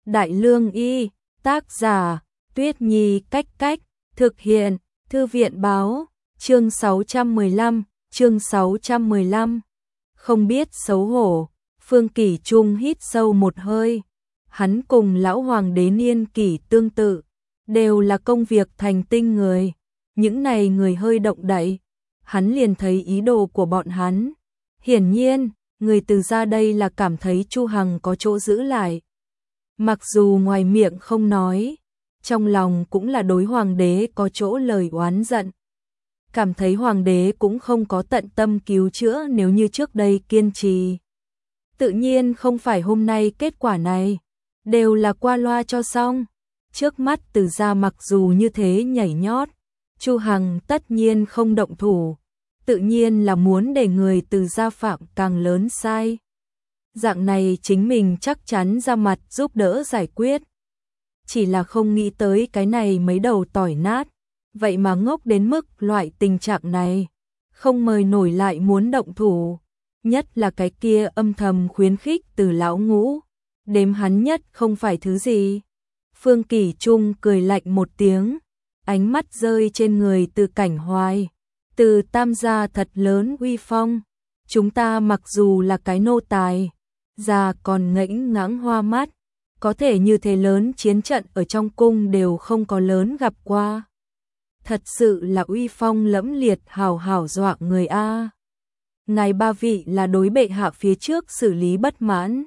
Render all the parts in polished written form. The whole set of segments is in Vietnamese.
Đại Lương Y, tác giả, Tuyết Nhi Cách Cách, thực hiện, Thư viện Báo, chương 615, không biết xấu hổ, Phương Kỷ Trung hít sâu một hơi, hắn cùng lão hoàng đế niên kỷ tương tự, đều là công việc thành tinh người, những này người hơi động đậy, hắn liền thấy ý đồ của bọn hắn, hiển nhiên, người từ ra đây là cảm thấy Chu Hằng có chỗ giữ lại. Mặc dù ngoài miệng không nói, trong lòng cũng là đối hoàng đế có chỗ lời oán giận. Cảm thấy hoàng đế cũng không có tận tâm cứu chữa nếu như trước đây kiên trì. Tự nhiên không phải hôm nay kết quả này, đều là qua loa cho xong. Trước mắt từ ra mặc dù như thế nhảy nhót, Chu Hằng tất nhiên không động thủ, tự nhiên là muốn để người từ gia phạm càng lớn sai. Dạng này chính mình chắc chắn ra mặt giúp đỡ giải quyết. Chỉ là không nghĩ tới cái này mấy đầu tỏi nát, vậy mà ngốc đến mức loại tình trạng này, không mời nổi lại muốn động thủ, nhất là cái kia âm thầm khuyến khích từ lão ngũ, đếm hắn nhất không phải thứ gì. Phương Kỷ Trung cười lạnh một tiếng, ánh mắt rơi trên người Từ Cảnh Hoài, Từ tam gia thật lớn uy phong, chúng ta mặc dù là cái nô tài, già còn ngẫnh ngãng hoa mắt, có thể như thế lớn chiến trận ở trong cung đều không có lớn gặp qua. Thật sự là uy phong lẫm liệt hào hào dọa người a. Ngài ba vị là đối bệ hạ phía trước xử lý bất mãn,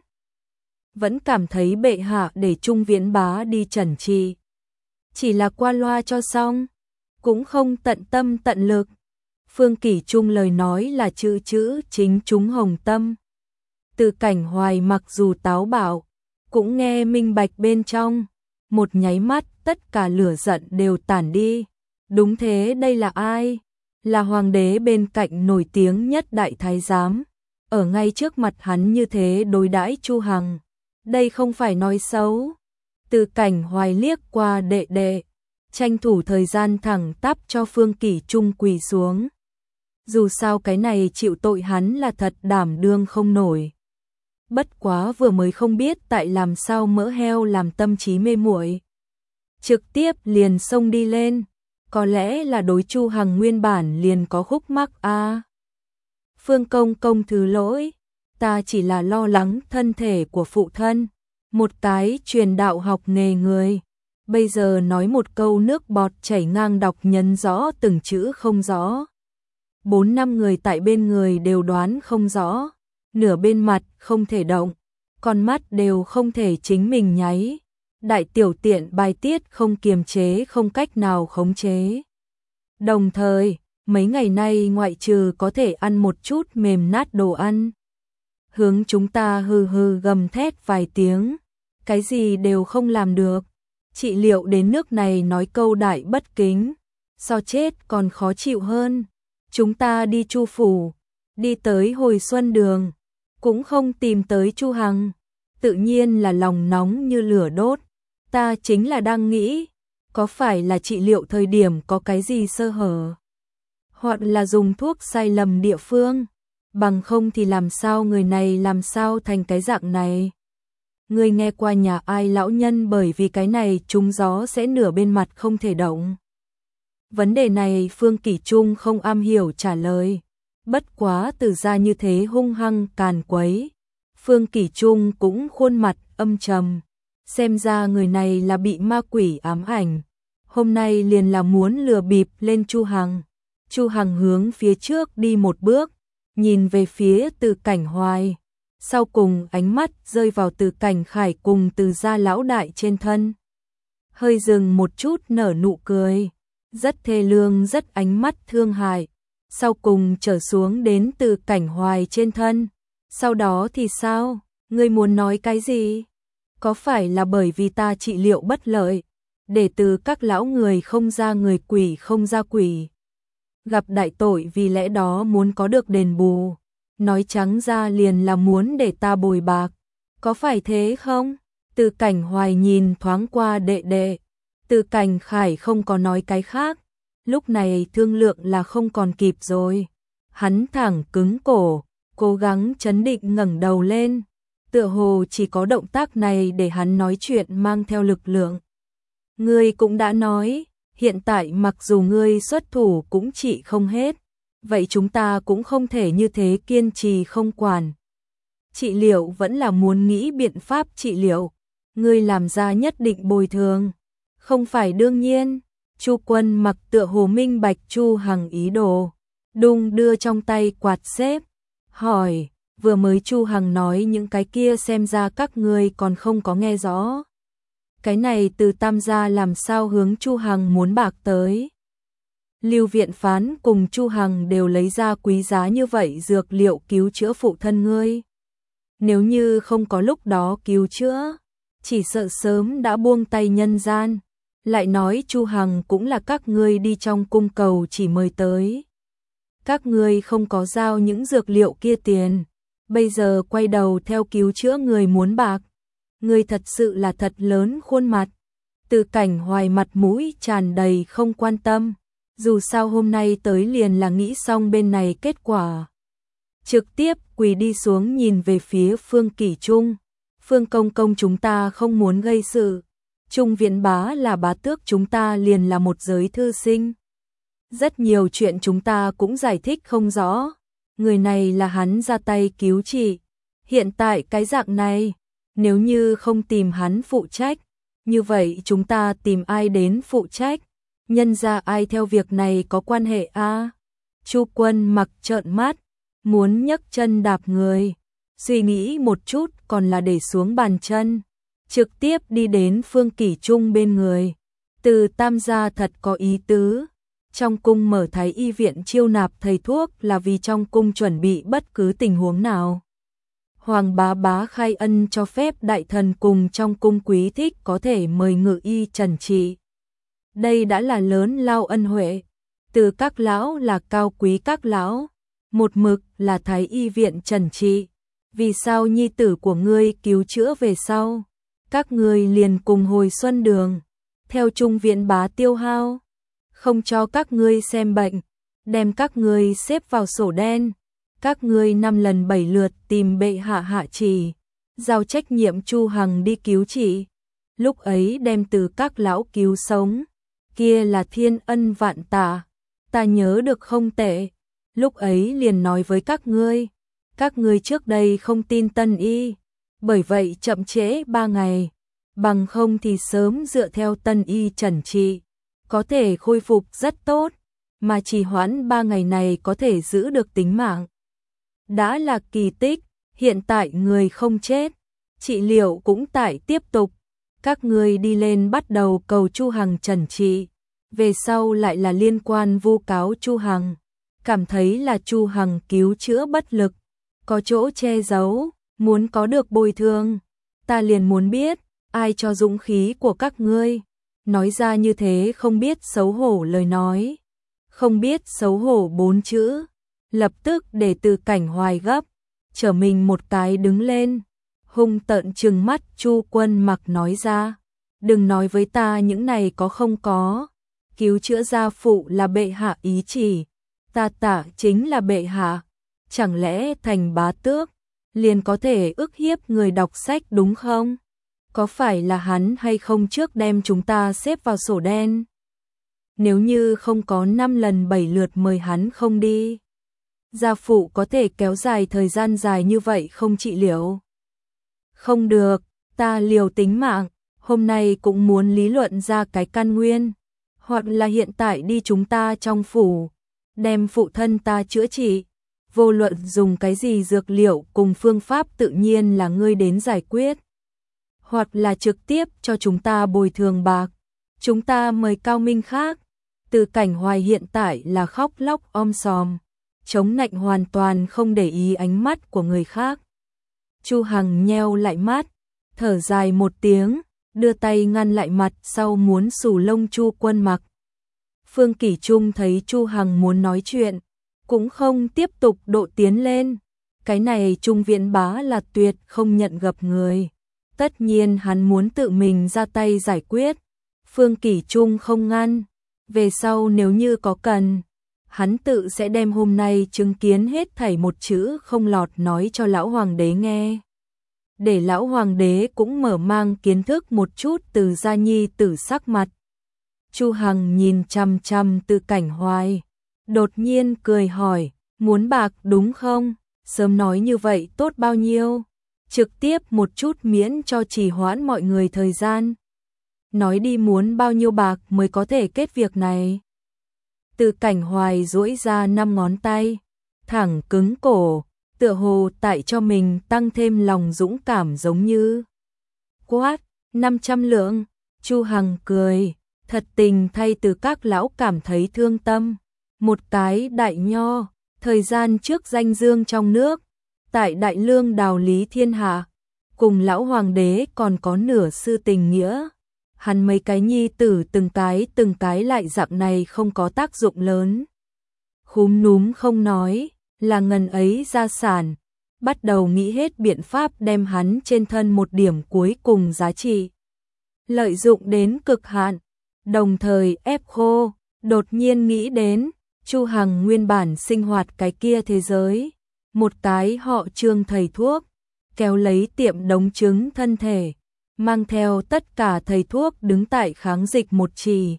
vẫn cảm thấy bệ hạ để Trung Viễn Bá đi trần trị, chỉ là qua loa cho xong, cũng không tận tâm tận lực. Phương Kỷ Trung lời nói là chữ chữ chính trúng hồng tâm. Từ Cảnh Hoài mặc dù táo bạo, cũng nghe minh bạch bên trong, một nháy mắt tất cả lửa giận đều tản đi. Đúng thế, đây là ai? Là hoàng đế bên cạnh nổi tiếng nhất đại thái giám, ở ngay trước mặt hắn như thế đối đãi Chu Hằng. Đây không phải nói xấu. Từ Cảnh Hoài liếc qua đệ đệ, tranh thủ thời gian thẳng tắp cho Phương Kỷ Trung quỳ xuống. Dù sao cái này chịu tội hắn là thật đảm đương không nổi. Bất quá vừa mới không biết tại làm sao mỡ heo làm tâm trí mê muội, trực tiếp liền xông đi lên, có lẽ là đối Chu Hằng nguyên bản liền có khúc mắc a. Phương công công thứ lỗi, ta chỉ là lo lắng thân thể của phụ thân, một cái truyền đạo học nghề người, bây giờ nói một câu nước bọt chảy ngang đọc nhấn rõ từng chữ không rõ. 4-5 người tại bên người đều đoán không rõ, nửa bên mặt không thể động, con mắt đều không thể chính mình nháy, đại tiểu tiện bài tiết không kiềm chế không cách nào khống chế. Đồng thời, mấy ngày nay ngoại trừ có thể ăn một chút mềm nát đồ ăn, hướng chúng ta hừ hừ gầm thét vài tiếng, cái gì đều không làm được. Trị liệu đến nước này nói câu đại bất kính, so chết còn khó chịu hơn. Chúng ta đi Chu phủ, đi tới Hồi Xuân Đường, cũng không tìm tới Chu Hằng, tự nhiên là lòng nóng như lửa đốt. Ta chính là đang nghĩ, có phải là trị liệu thời điểm có cái gì sơ hở, hoặc là dùng thuốc sai lầm địa phương, bằng không thì làm sao người này làm sao thành cái dạng này. Ngươi nghe qua nhà ai lão nhân bởi vì cái này trúng gió sẽ nửa bên mặt không thể động? Vấn đề này Phương Kỷ Trung không am hiểu trả lời, bất quá từ ra như thế hung hăng càn quấy, Phương Kỷ Trung cũng khuôn mặt âm trầm, xem ra người này là bị ma quỷ ám ảnh, hôm nay liền là muốn lừa bịp lên Chu Hằng. Chu Hằng hướng phía trước đi một bước, nhìn về phía Từ Cảnh Hoài, sau cùng ánh mắt rơi vào Từ Cảnh Khải cùng Từ gia lão đại trên thân, hơi dừng một chút nở nụ cười, rất thê lương rất ánh mắt thương hại, sau cùng trở xuống đến Từ Cảnh Hoài trên thân. Sau đó thì sao? Ngươi muốn nói cái gì? Có phải là bởi vì ta trị liệu bất lợi, để từ các lão người không ra người quỷ không ra quỷ, gặp đại tội vì lẽ đó muốn có được đền bù, nói trắng ra liền là muốn để ta bồi bạc, có phải thế không? Từ Cảnh Hoài nhìn thoáng qua đệ đệ, Từ Cảnh Khải không có nói cái khác, lúc này thương lượng là không còn kịp rồi. Hắn thẳng cứng cổ, cố gắng trấn định ngẩng đầu lên, tựa hồ chỉ có động tác này để hắn nói chuyện mang theo lực lượng. Ngươi cũng đã nói, hiện tại mặc dù ngươi xuất thủ cũng trị không hết, vậy chúng ta cũng không thể như thế kiên trì không quản. Trị liệu vẫn là muốn nghĩ biện pháp trị liệu, ngươi làm ra nhất định bồi thường. Không phải đương nhiên, Chu Quân Mặc tựa hồ minh bạch Chu Hằng ý đồ, đung đưa trong tay quạt xếp, hỏi, vừa mới Chu Hằng nói những cái kia xem ra các ngươi còn không có nghe rõ. Cái này từ Tam gia làm sao hướng Chu Hằng muốn bạc tới. Lưu Viện Phán cùng Chu Hằng đều lấy ra quý giá như vậy dược liệu cứu chữa phụ thân ngươi. Nếu như không có lúc đó cứu chữa, chỉ sợ sớm đã buông tay nhân gian. Lại nói Chu Hằng cũng là các ngươi đi trong cung cầu chỉ mời tới. Các ngươi không có giao những dược liệu kia tiền, bây giờ quay đầu theo cứu chữa người muốn bạc. Ngươi thật sự là thật lớn khuôn mặt. Từ Cảnh Hoài mặt mũi tràn đầy không quan tâm, dù sao hôm nay tới liền là nghĩ xong bên này kết quả. Trực tiếp quỳ đi xuống nhìn về phía Phương Kỷ Trung. Phương công công chúng ta không muốn gây sự. Trung Viễn Bá là bá tước chúng ta liền là một giới thư sinh. Rất nhiều chuyện chúng ta cũng giải thích không rõ. Người này là hắn ra tay cứu trị. Hiện tại cái dạng này, nếu như không tìm hắn phụ trách, như vậy chúng ta tìm ai đến phụ trách? Nhân ra ai theo việc này có quan hệ a? Chu Quân Mặc trợn mắt, muốn nhấc chân đạp người, suy nghĩ một chút còn là để xuống bàn chân, trực tiếp đi đến Phương Kỷ Trung bên người. Từ Tam gia thật có ý tứ, trong cung mở thái y viện chiêu nạp thầy thuốc là vì trong cung chuẩn bị bất cứ tình huống nào. Hoàng bá bá khai ân cho phép đại thần cùng trong cung quý thích có thể mời ngự y trần trị. Đây đã là lớn lao ân huệ. Từ các lão là cao quý các lão, một mực là thái y viện trần trị. Vì sao nhi tử của ngươi cứu chữa về sau, các ngươi liền cùng hồi xuân đường, theo Trung Viễn Bá tiêu hao, không cho các ngươi xem bệnh, đem các ngươi xếp vào sổ đen. Các ngươi 5 lần 7 lượt tìm bệ hạ hạ chỉ, giao trách nhiệm Chu Hằng đi cứu trị. Lúc ấy đem từ các lão cứu sống, kia là thiên ân vạn tạ, ta nhớ được không tệ. Lúc ấy liền nói với các ngươi trước đây không tin Tân y, bởi vậy chậm trễ 3 ngày, bằng không thì sớm dựa theo Tân y trần trị, có thể khôi phục rất tốt, mà trì hoãn 3 ngày này có thể giữ được tính mạng. Đã là kỳ tích, hiện tại người không chết, trị liệu cũng tại tiếp tục. Các ngươi đi lên bắt đầu cầu Chu Hằng trần trị, về sau lại là liên quan vu cáo Chu Hằng, cảm thấy là Chu Hằng cứu chữa bất lực, có chỗ che giấu, muốn có được bồi thường. Ta liền muốn biết, ai cho dũng khí của các ngươi, nói ra như thế không biết xấu hổ lời nói. Không biết xấu hổ 4 chữ. Lập tức để Từ Cảnh Hoài gấp, trở mình một cái đứng lên, hung tợn trừng mắt Chu Quân Mặc nói ra, đừng nói với ta những này có không có, cứu chữa gia phụ là bệ hạ ý chỉ, ta tả chính là bệ hạ, chẳng lẽ thành bá tước, liền có thể ức hiếp người đọc sách đúng không? Có phải là hắn hay không trước đem chúng ta xếp vào sổ đen? Nếu như không có 5 lần 7 lượt mời hắn không đi, gia phụ có thể kéo dài thời gian dài như vậy không trị liệu? Không được, ta liều tính mạng, hôm nay cũng muốn lý luận ra cái căn nguyên, hoặc là hiện tại đi chúng ta trong phủ, đem phụ thân ta chữa trị, vô luận dùng cái gì dược liệu cùng phương pháp tự nhiên là ngươi đến giải quyết, hoặc là trực tiếp cho chúng ta bồi thường bạc, chúng ta mời cao minh khác. Từ Cảnh Hoài hiện tại là khóc lóc om sòm, chống nạnh hoàn toàn không để ý ánh mắt của người khác. Chu Hằng nheo lại mắt, thở dài một tiếng, đưa tay ngăn lại mặt sau muốn xù lông Chu Quân Mặc. Phương Kỷ Trung thấy Chu Hằng muốn nói chuyện, cũng không tiếp tục độ tiến lên. Cái này Trung Viễn Bá là tuyệt không nhận gặp người. Tất nhiên hắn muốn tự mình ra tay giải quyết. Phương Kỷ Trung không ngăn. Về sau nếu như có cần, hắn tự sẽ đem hôm nay chứng kiến hết thảy một chữ không lọt nói cho lão hoàng đế nghe. để lão hoàng đế cũng mở mang kiến thức một chút Từ gia nhi tử sắc mặt. Chu Hằng nhìn chằm chằm Từ Cảnh Hoài, đột nhiên cười hỏi, muốn bạc đúng không? Sớm nói như vậy tốt bao nhiêu? Trực tiếp một chút miễn cho trì hoãn mọi người thời gian. Nói đi muốn bao nhiêu bạc mới có thể kết việc này? Từ Cảnh Hoài duỗi ra 5 ngón tay, thẳng cứng cổ, tựa hồ tại cho mình tăng thêm lòng dũng cảm giống như. Quát, 500 lượng, Chu Hằng cười, thật tình thay Từ các lão cảm thấy thương tâm. Một cái đại nho, thời gian trước danh dương trong nước, tại Đại Lương đào lý thiên hạ, cùng lão hoàng đế còn có nửa sư tình nghĩa. Hắn mấy cái nhi tử từng cái lại dạng này không có tác dụng lớn. Khúm núm không nói, là ngần ấy gia sản, bắt đầu nghĩ hết biện pháp đem hắn trên thân một điểm cuối cùng giá trị. Lợi dụng đến cực hạn, đồng thời ép khô, đột nhiên nghĩ đến, Chu Hằng nguyên bản sinh hoạt cái kia thế giới. Một cái họ Trương thầy thuốc, kéo lấy tiệm đống trứng thân thể, mang theo tất cả thầy thuốc đứng tại kháng dịch một trì.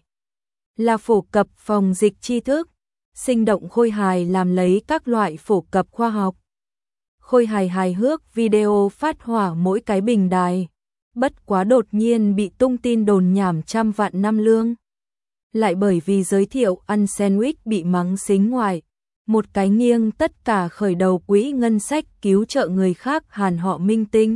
Là phổ cập phòng dịch tri thức, sinh động khôi hài làm lấy các loại phổ cập khoa học. Khôi hài hài hước video phát hỏa mỗi cái bình đài, bất quá đột nhiên bị tung tin đồn nhảm trăm vạn năm lương. Lại bởi vì giới thiệu ăn sandwich bị mắng xính ngoại, một cái nghiêng tất cả khởi đầu quỹ ngân sách cứu trợ người khác Hàn họ minh tinh.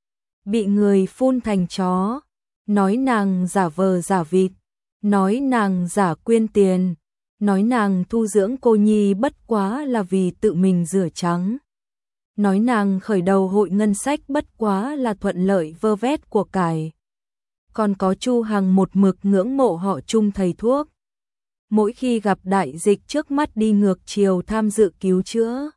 Bị người phun thành chó, nói nàng giả vờ giả vịt, nói nàng giả quyên tiền, nói nàng thu dưỡng cô nhi bất quá là vì tự mình rửa trắng. Nói nàng khởi đầu hội ngân sách bất quá là thuận lợi vơ vét của cải. Còn có Chu Hằng một mực ngưỡng mộ họ Trung thầy thuốc. Mỗi khi gặp đại dịch trước mắt đi ngược chiều tham dự cứu chữa,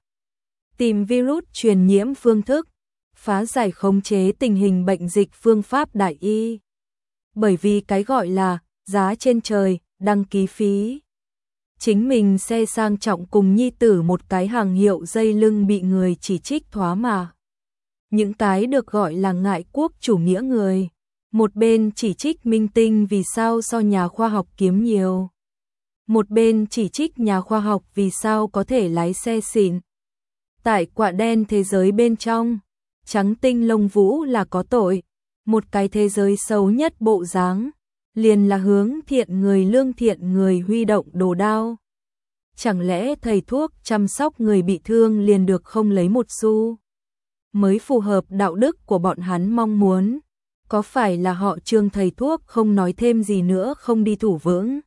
tìm virus truyền nhiễm phương thức, phá giải khống chế tình hình bệnh dịch phương pháp đại y. Bởi vì cái gọi là giá trên trời, đăng ký phí. Chính mình xe sang trọng cùng nhi tử một cái hàng hiệu dây lưng bị người chỉ trích thoá mà. Những cái được gọi là ngại quốc chủ nghĩa người, một bên chỉ trích minh tinh vì sao so nhà khoa học kiếm nhiều. Một bên chỉ trích nhà khoa học vì sao có thể lái xe xịn. Tại quạ đen thế giới bên trong, trắng tinh lông vũ là có tội, một cái thế giới xấu nhất bộ dáng, liền là hướng thiện người lương thiện người huy động đồ đao. Chẳng lẽ thầy thuốc chăm sóc người bị thương liền được không lấy một xu? Mới phù hợp đạo đức của bọn hắn mong muốn. Có phải là họ Trương thầy thuốc không nói thêm gì nữa không đi thủ vững?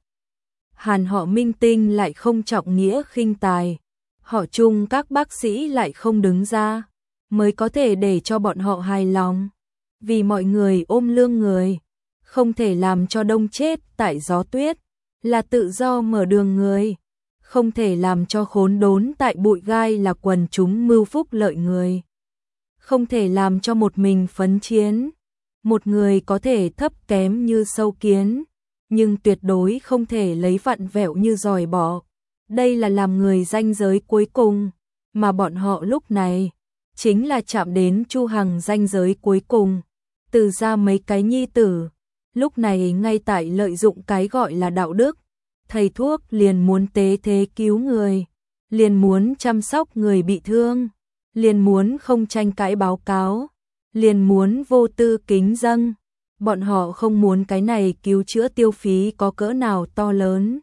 Hàn họ minh tinh lại không trọng nghĩa khinh tài, họ Trung các bác sĩ lại không đứng ra, mới có thể để cho bọn họ hài lòng. Vì mọi người ôm lương người, không thể làm cho đông chết tại gió tuyết, là tự do mở đường người, không thể làm cho khốn đốn tại bụi gai là quần chúng mưu phúc lợi người. Không thể làm cho một mình phấn chiến, một người có thể thấp kém như sâu kiến, nhưng tuyệt đối không thể lấy vặn vẹo như giòi bọ. Đây là làm người ranh giới cuối cùng, mà bọn họ lúc này chính là chạm đến Chu Hằng ranh giới cuối cùng. Từ ra mấy cái nhi tử, lúc này ngay tại lợi dụng cái gọi là đạo đức, thầy thuốc liền muốn tế thế cứu người, liền muốn chăm sóc người bị thương, liền muốn không tranh cãi báo cáo, liền muốn vô tư kính dâng. Bọn họ không muốn cái này cứu chữa tiêu phí có cỡ nào to lớn.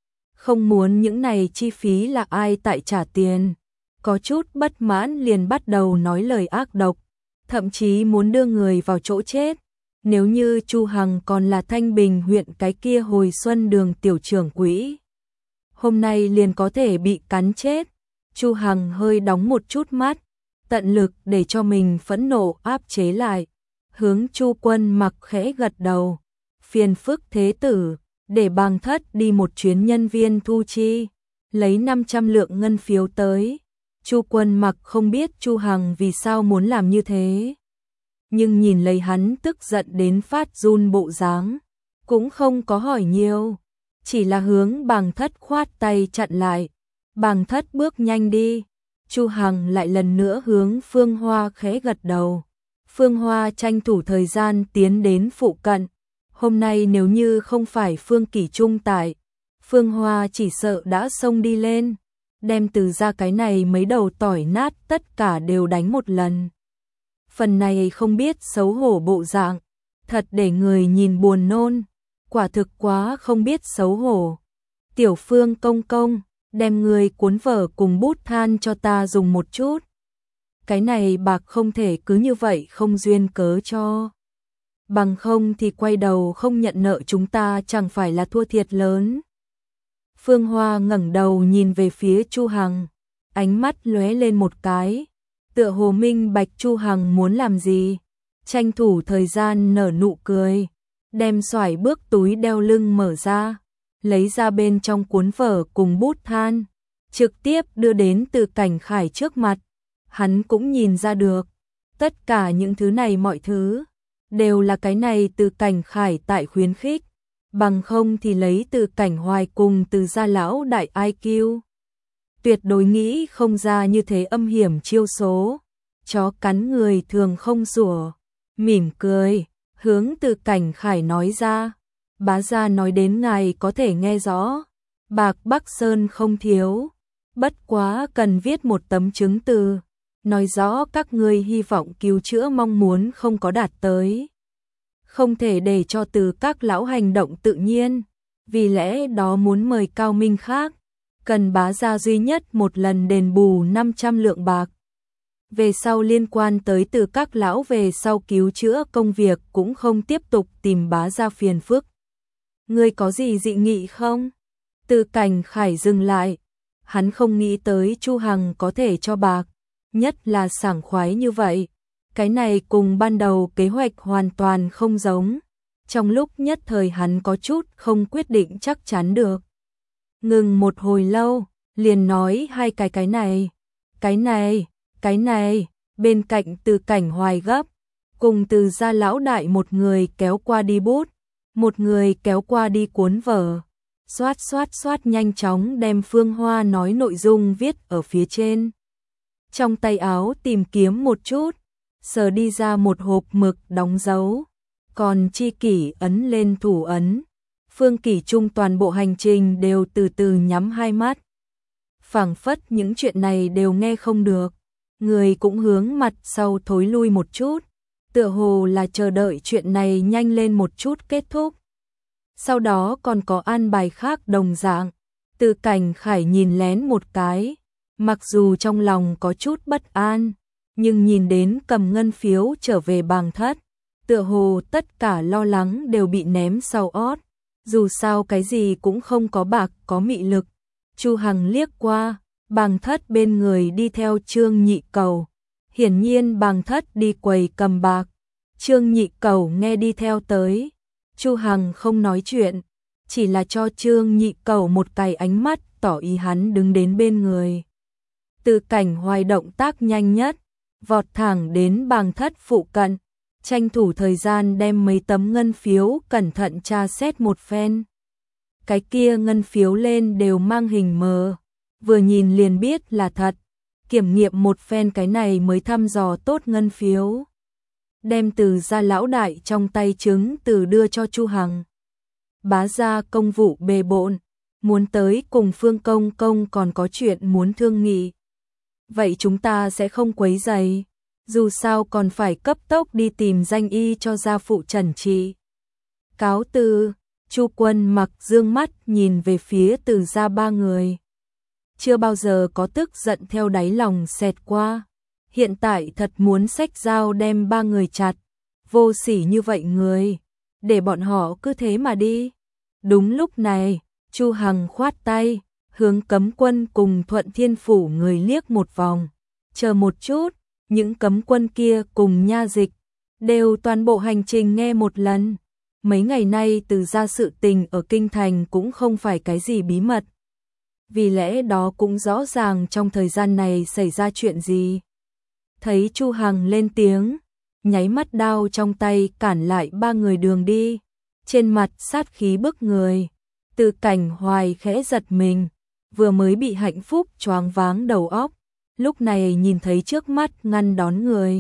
Không muốn những này chi phí là ai tại trả tiền. Có chút bất mãn liền bắt đầu nói lời ác độc, thậm chí muốn đưa người vào chỗ chết. Nếu như Chu Hằng còn là Thanh Bình huyện cái kia hồi xuân đường tiểu trưởng quỹ, hôm nay liền có thể bị cắn chết. Chu Hằng hơi đóng một chút mắt, tận lực để cho mình phẫn nộ áp chế lại. Hướng Chu Quân Mặc khẽ gật đầu, phiền phức thế tử, để Bàng Thất đi một chuyến nhân viên thu chi, lấy 500 lượng ngân phiếu tới. Chu Quân Mặc không biết Chu Hằng vì sao muốn làm như thế, nhưng nhìn lấy hắn tức giận đến phát run bộ dáng, cũng không có hỏi nhiều, chỉ là hướng Bàng Thất khoát tay chặn lại. Bàng Thất bước nhanh đi. Chu Hằng lại lần nữa hướng Phương Hoa khẽ gật đầu. Phương Hoa tranh thủ thời gian tiến đến phụ cận. Hôm nay nếu như không phải Phương Kỷ Trung tại, Phương Hoa chỉ sợ đã xông đi lên, đem Từ gia cái này mấy đầu tỏi nát tất cả đều đánh một lần. Phần này không biết xấu hổ bộ dạng, thật để người nhìn buồn nôn, quả thực quá không biết xấu hổ. Tiểu Phương công công, đem người cuốn vở cùng bút than cho ta dùng một chút. Cái này bạc không thể cứ như vậy không duyên cớ cho. Bằng không thì quay đầu không nhận nợ chúng ta chẳng phải là thua thiệt lớn. Phương Hoa ngẩng đầu nhìn về phía Chu Hằng, ánh mắt lóe lên một cái, tựa hồ minh bạch Chu Hằng muốn làm gì, tranh thủ thời gian nở nụ cười, đem xoải bước túi đeo lưng mở ra, lấy ra bên trong cuốn vở cùng bút than, trực tiếp đưa đến Từ Cảnh Khải trước mặt. Hắn cũng nhìn ra được, tất cả những thứ này mọi thứ đều là cái này Từ Cảnh Khải tại khuyến khích, bằng không thì lấy Từ Cảnh Hoài cùng Từ gia lão đại IQ. Tuyệt đối nghĩ không ra như thế âm hiểm chiêu số, chó cắn người thường không sủa, mỉm cười, hướng Từ Cảnh Khải nói ra, bá gia nói đến ngài có thể nghe rõ, bạc Bắc Sơn không thiếu, bất quá cần viết một tấm chứng từ, nói rõ các ngươi hy vọng cứu chữa mong muốn không có đạt tới. Không thể để cho Từ các lão hành động tự nhiên, vì lẽ đó muốn mời cao minh khác, cần bá gia duy nhất một lần đền bù 500 lượng bạc. Về sau liên quan tới Từ các lão về sau cứu chữa công việc cũng không tiếp tục tìm bá gia phiền phức. Ngươi có gì dị nghị không? Từ Cảnh Khải dừng lại, hắn không nghĩ tới Chu Hằng có thể cho bạc, nhất là sảng khoái như vậy. Cái này cùng ban đầu kế hoạch hoàn toàn không giống. Trong lúc nhất thời hắn có chút không quyết định chắc chắn được. Ngừng một hồi lâu, liền nói hai cái này, bên cạnh Từ Cảnh Hoài gấp, cùng Từ gia lão đại một người kéo qua đi bút, một người kéo qua đi cuốn vở, xoát nhanh chóng đem Phương Hoa nói nội dung viết ở phía trên. Trong tay áo tìm kiếm một chút, sờ đi ra một hộp mực đóng dấu, còn Chi Kỷ ấn lên thủ ấn. Phương Kỷ Trung toàn bộ hành trình đều từ từ nhắm hai mắt. Phảng phất những chuyện này đều nghe không được, người cũng hướng mặt sau thối lui một chút, tựa hồ là chờ đợi chuyện này nhanh lên một chút kết thúc. Sau đó còn có an bài khác đồng dạng, Từ Cảnh Khải nhìn lén một cái, mặc dù trong lòng có chút bất an, nhưng nhìn đến cầm ngân phiếu trở về bàng thất, tựa hồ tất cả lo lắng đều bị ném sau ót, dù sao cái gì cũng không có bạc có mị lực. Chu Hằng liếc qua, bàng thất bên người đi theo Trương Nhị Cầu, hiển nhiên bàng thất đi quầy cầm bạc, Trương Nhị Cầu nghe đi theo tới, Chu Hằng không nói chuyện, chỉ là cho Trương Nhị Cầu một cái ánh mắt tỏ ý hắn đứng đến bên người. Từ Cảnh Hoài động tác nhanh nhất, vọt thẳng đến bàng thất phụ cận, tranh thủ thời gian đem mấy tấm ngân phiếu cẩn thận tra xét một phen. Cái kia ngân phiếu lên đều mang hình mờ, vừa nhìn liền biết là thật, kiểm nghiệm một phen cái này mới thăm dò tốt ngân phiếu. Đem Từ gia lão đại trong tay chứng từ đưa cho Chu Hằng. Bá gia công vụ bề bộn, muốn tới cùng Phương công công còn có chuyện muốn thương nghị. Vậy chúng ta sẽ không quấy rầy, dù sao còn phải cấp tốc đi tìm danh y cho gia phụ trần trị. Cáo từ. Chu Quân Mặc dương mắt nhìn về phía Từ gia ba người. Chưa bao giờ có tức giận theo đáy lòng xẹt qua. Hiện tại thật muốn xách dao đem ba người chặt. Vô sỉ như vậy người, để bọn họ cứ thế mà đi. Đúng lúc này, Chu Hằng khoát tay, hướng cấm quân cùng Thuận Thiên Phủ người liếc một vòng. Chờ một chút, những cấm quân kia cùng nha dịch, đều toàn bộ hành trình nghe một lần. Mấy ngày nay Từ gia sự tình ở Kinh Thành cũng không phải cái gì bí mật. Vì lẽ đó cũng rõ ràng trong thời gian này xảy ra chuyện gì. Thấy Chu Hằng lên tiếng, nháy mắt đao trong tay cản lại ba người đường đi. Trên mặt sát khí bức người. Từ Cảnh Hoài khẽ giật mình, vừa mới bị hạnh phúc choáng váng đầu óc. Lúc này nhìn thấy trước mắt ngăn đón người.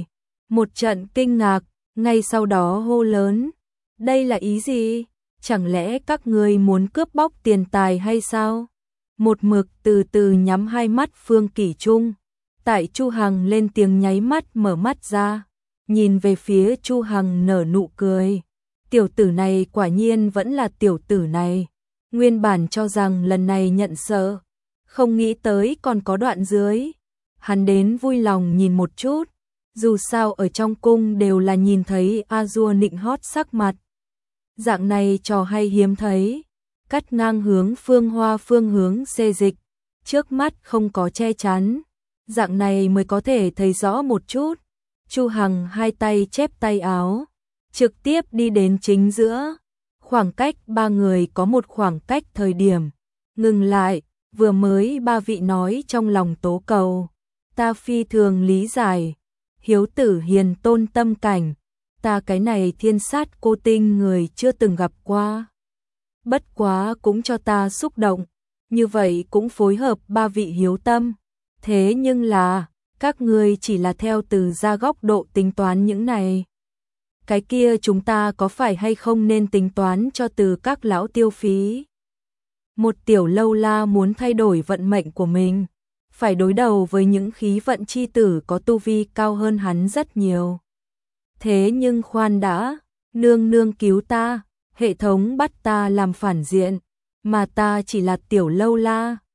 Một trận kinh ngạc, ngay sau đó hô lớn. Đây là ý gì? Chẳng lẽ các ngươi muốn cướp bóc tiền tài hay sao? Một mực từ từ nhắm hai mắt Phương Kỷ Trung. Tại Chu Hằng lên tiếng nháy mắt mở mắt ra. Nhìn về phía Chu Hằng nở nụ cười. Tiểu tử này quả nhiên vẫn là tiểu tử này. Nguyên bản cho rằng lần này nhận sợ. Không nghĩ tới còn có đoạn dưới. Hắn đến vui lòng nhìn một chút. Dù sao ở trong cung đều là nhìn thấy A-dua nịnh hót sắc mặt. Dạng này trò hay hiếm thấy. Cắt ngang hướng Phương Hoa phương hướng xê dịch. Trước mắt không có che chắn. Dạng này mới có thể thấy rõ một chút. Chu Hằng hai tay chép tay áo. Trực tiếp đi đến chính giữa. Khoảng cách ba người có một khoảng cách thời điểm. Ngừng lại, vừa mới ba vị nói trong lòng tố cầu. Ta phi thường lý giải. Hiếu tử hiền tôn tâm cảnh. Ta cái này thiên sát cô tinh người chưa từng gặp qua. Bất quá cũng cho ta xúc động. Như vậy cũng phối hợp ba vị hiếu tâm. Thế nhưng là, các ngươi chỉ là theo từ ra góc độ tính toán những này. Cái kia chúng ta có phải hay không nên tính toán cho từ các lão tiêu phí? Một tiểu lâu la muốn thay đổi vận mệnh của mình, phải đối đầu với những khí vận chi tử có tu vi cao hơn hắn rất nhiều. Thế nhưng khoan đã, nương nương cứu ta, hệ thống bắt ta làm phản diện, mà ta chỉ là tiểu lâu la.